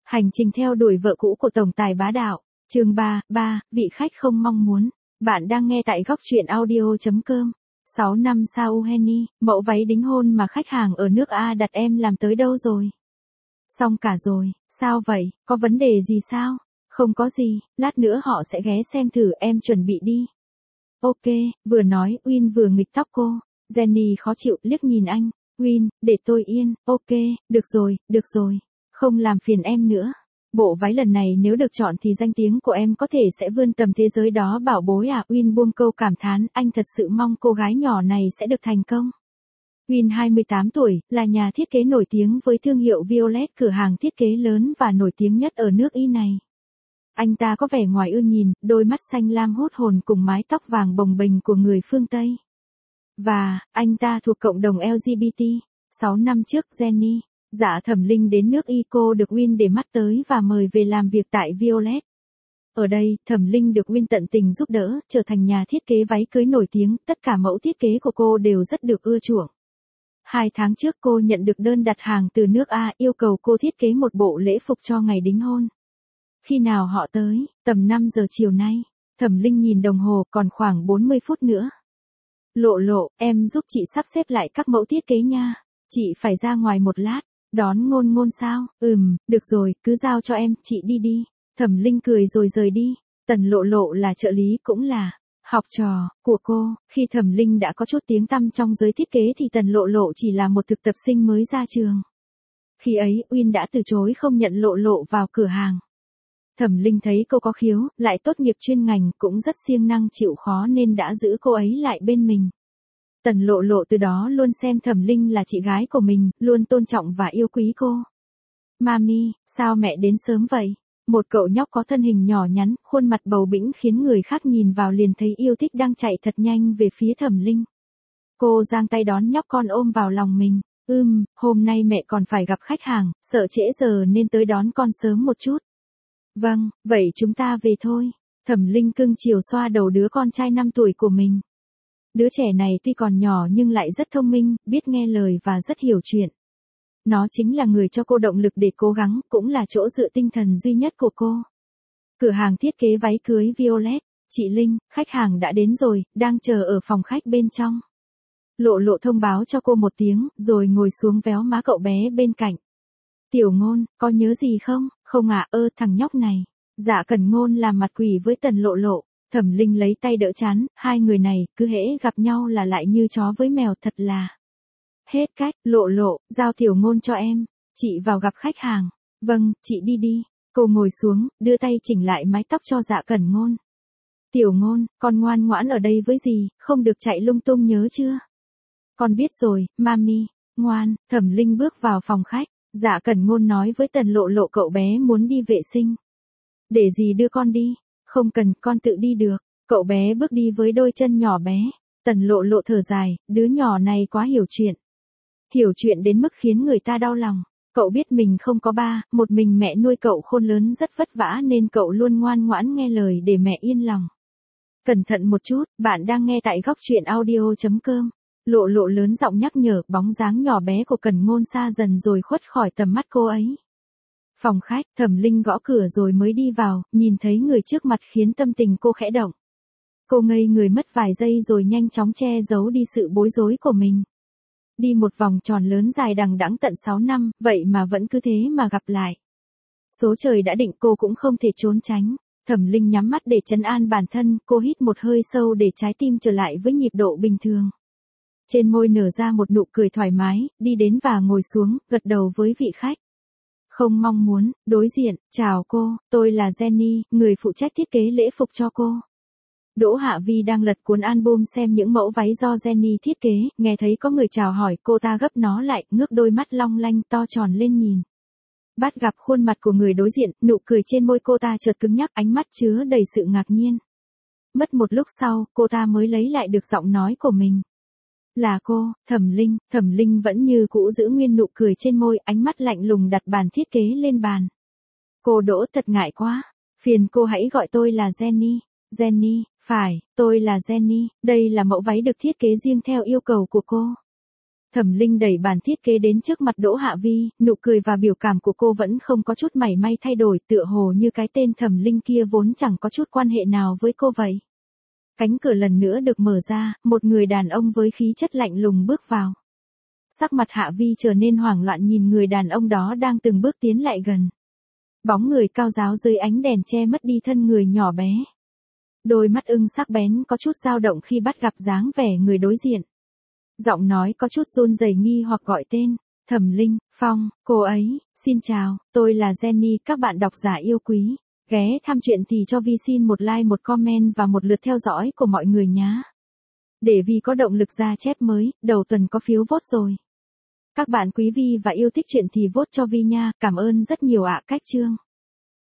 Hành trình theo đuổi vợ cũ của tổng tài bá đạo. Chương 3, vị khách không mong muốn. Bạn đang nghe tại góc truyện audio.com. 6 năm sau Uheni, mẫu váy đính hôn mà khách hàng ở nước A đặt em làm tới đâu rồi? Xong cả rồi, sao vậy, có vấn đề gì sao? Không có gì, lát nữa họ sẽ ghé xem thử, em chuẩn bị đi. Ok, vừa nói, Win vừa nghịch tóc cô. Jenny khó chịu liếc nhìn anh. Win, để tôi yên, ok, được rồi. Không làm phiền em nữa. Bộ váy lần này nếu được chọn thì danh tiếng của em có thể sẽ vươn tầm thế giới đó bảo bối à. Win buông câu cảm thán, anh thật sự mong cô gái nhỏ này sẽ được thành công. Win 28 tuổi, là nhà thiết kế nổi tiếng với thương hiệu Violet, cửa hàng thiết kế lớn và nổi tiếng nhất ở nước Y này. Anh ta có vẻ ngoài ưa nhìn, đôi mắt xanh lam hút hồn cùng mái tóc vàng bồng bềnh của người phương Tây. Và, anh ta thuộc cộng đồng LGBT. 6 năm trước Jenny, dạ Thẩm Linh đến nước Y, cô được Win để mắt tới và mời về làm việc tại Violet. Ở đây, Thẩm Linh được Win tận tình giúp đỡ, trở thành nhà thiết kế váy cưới nổi tiếng, tất cả mẫu thiết kế của cô đều rất được ưa chuộng. 2 tháng trước cô nhận được đơn đặt hàng từ nước A yêu cầu cô thiết kế một bộ lễ phục cho ngày đính hôn. Khi nào họ tới? Tầm 5 giờ chiều nay. Thẩm Linh nhìn đồng hồ, còn khoảng 40 phút nữa. Lộ, em giúp chị sắp xếp lại các mẫu thiết kế nha. Chị phải ra ngoài một lát. Đón Ngôn sao? Được rồi, cứ giao cho em, chị đi. Thẩm Linh cười rồi rời đi. Tần Lộ là trợ lý cũng là học trò của cô. Khi Thẩm Linh đã có chút tiếng tăm trong giới thiết kế thì Tần Lộ chỉ là một thực tập sinh mới ra trường. Khi ấy, Win đã từ chối không nhận Lộ vào cửa hàng. Thẩm Linh thấy cô có khiếu, lại tốt nghiệp chuyên ngành, cũng rất siêng năng chịu khó nên đã giữ cô ấy lại bên mình. Tần Lộ từ đó luôn xem Thẩm Linh là chị gái của mình, luôn tôn trọng và yêu quý cô. Mami, sao mẹ đến sớm vậy? Một cậu nhóc có thân hình nhỏ nhắn, khuôn mặt bầu bĩnh khiến người khác nhìn vào liền thấy yêu thích đang chạy thật nhanh về phía Thẩm Linh. Cô giang tay đón nhóc con ôm vào lòng mình. Hôm nay mẹ còn phải gặp khách hàng, sợ trễ giờ nên tới đón con sớm một chút. Vâng, vậy chúng ta về thôi. Thẩm Linh cưng chiều xoa đầu đứa con trai 5 tuổi của mình. Đứa trẻ này tuy còn nhỏ nhưng lại rất thông minh, biết nghe lời và rất hiểu chuyện. Nó chính là người cho cô động lực để cố gắng, cũng là chỗ dựa tinh thần duy nhất của cô. Cửa hàng thiết kế váy cưới Violet. Chị Linh, khách hàng đã đến rồi, đang chờ ở phòng khách bên trong. Lộ thông báo cho cô một tiếng, rồi ngồi xuống véo má cậu bé bên cạnh. Tiểu Ngôn, có nhớ gì không? Không ạ, thằng nhóc này. Dạ Cẩn Ngôn làm mặt quỷ với Tần Lộ. Thẩm Linh lấy tay đỡ chán, hai người này, cứ hễ gặp nhau là lại như chó với mèo, thật là. Hết cách, Lộ, giao Tiểu Ngôn cho em. Chị vào gặp khách hàng. Vâng, chị đi. Cô ngồi xuống, đưa tay chỉnh lại mái tóc cho Dạ Cẩn Ngôn. Tiểu Ngôn, con ngoan ngoãn ở đây với dì, không được chạy lung tung nhớ chưa? Con biết rồi, mami, ngoan. Thẩm Linh bước vào phòng khách. Dạ Cẩn Ngôn nói với Tần Lộ cậu bé muốn đi vệ sinh. Để dì đưa con đi. Không cần, con tự đi được. Cậu bé bước đi với đôi chân nhỏ bé. Tần Lộ thở dài, đứa nhỏ này quá hiểu chuyện. Hiểu chuyện đến mức khiến người ta đau lòng. Cậu biết mình không có ba, một mình mẹ nuôi cậu khôn lớn rất vất vả nên cậu luôn ngoan ngoãn nghe lời để mẹ yên lòng. Cẩn thận một chút, bạn đang nghe tại góc truyện audio.com. Lộ lớn giọng nhắc nhở, bóng dáng nhỏ bé của Cẩn Ngôn xa dần rồi khuất khỏi tầm mắt cô ấy. Phòng khách, Thẩm Linh gõ cửa rồi mới đi vào, nhìn thấy người trước mặt khiến tâm tình cô khẽ động. Cô ngây người mất vài giây rồi nhanh chóng che giấu đi sự bối rối của mình. Đi một vòng tròn lớn dài đằng đẵng tận 6 năm, vậy mà vẫn cứ thế mà gặp lại. Số trời đã định, cô cũng không thể trốn tránh. Thẩm Linh nhắm mắt để trấn an bản thân, cô hít một hơi sâu để trái tim trở lại với nhịp độ bình thường. Trên môi nở ra một nụ cười thoải mái, đi đến và ngồi xuống, gật đầu với vị khách. Không mong muốn, đối diện, chào cô, tôi là Jenny, người phụ trách thiết kế lễ phục cho cô. Đỗ Hạ Vi đang lật cuốn album xem những mẫu váy do Jenny thiết kế, nghe thấy có người chào hỏi, cô ta gấp nó lại, ngước đôi mắt long lanh to tròn lên nhìn. Bắt gặp khuôn mặt của người đối diện, nụ cười trên môi cô ta chợt cứng nhắc, ánh mắt chứa đầy sự ngạc nhiên. Mất một lúc sau, cô ta mới lấy lại được giọng nói của mình. Là cô, Thẩm Linh vẫn như cũ giữ nguyên nụ cười trên môi, ánh mắt lạnh lùng đặt bàn thiết kế lên bàn. Cô Đỗ thật ngại quá, phiền cô hãy gọi tôi là Jenny. Jenny, phải, tôi là Jenny, đây là mẫu váy được thiết kế riêng theo yêu cầu của cô. Thẩm Linh đẩy bàn thiết kế đến trước mặt Đỗ Hạ Vi, nụ cười và biểu cảm của cô vẫn không có chút mảy may thay đổi, tựa hồ như cái tên Thẩm Linh kia vốn chẳng có chút quan hệ nào với cô vậy. Cánh cửa lần nữa được mở ra, một người đàn ông với khí chất lạnh lùng bước vào. Sắc mặt Hạ Vi trở nên hoảng loạn nhìn người đàn ông đó đang từng bước tiến lại gần. Bóng người cao ráo dưới ánh đèn che mất đi thân người nhỏ bé. Đôi mắt ưng sắc bén có chút dao động khi bắt gặp dáng vẻ người đối diện. Giọng nói có chút run rẩy nghi hoặc gọi tên. Thẩm Linh, Phong, cô ấy, xin chào, tôi là Jenny, các bạn độc giả yêu quý. Ghé thăm chuyện thì cho Vi xin một like, một comment và một lượt theo dõi của mọi người nhé. Để Vi có động lực ra chép mới, đầu tuần có phiếu vote rồi. Các bạn quý Vi và yêu thích chuyện thì vote cho Vi nha, cảm ơn rất nhiều ạ. Cách chương.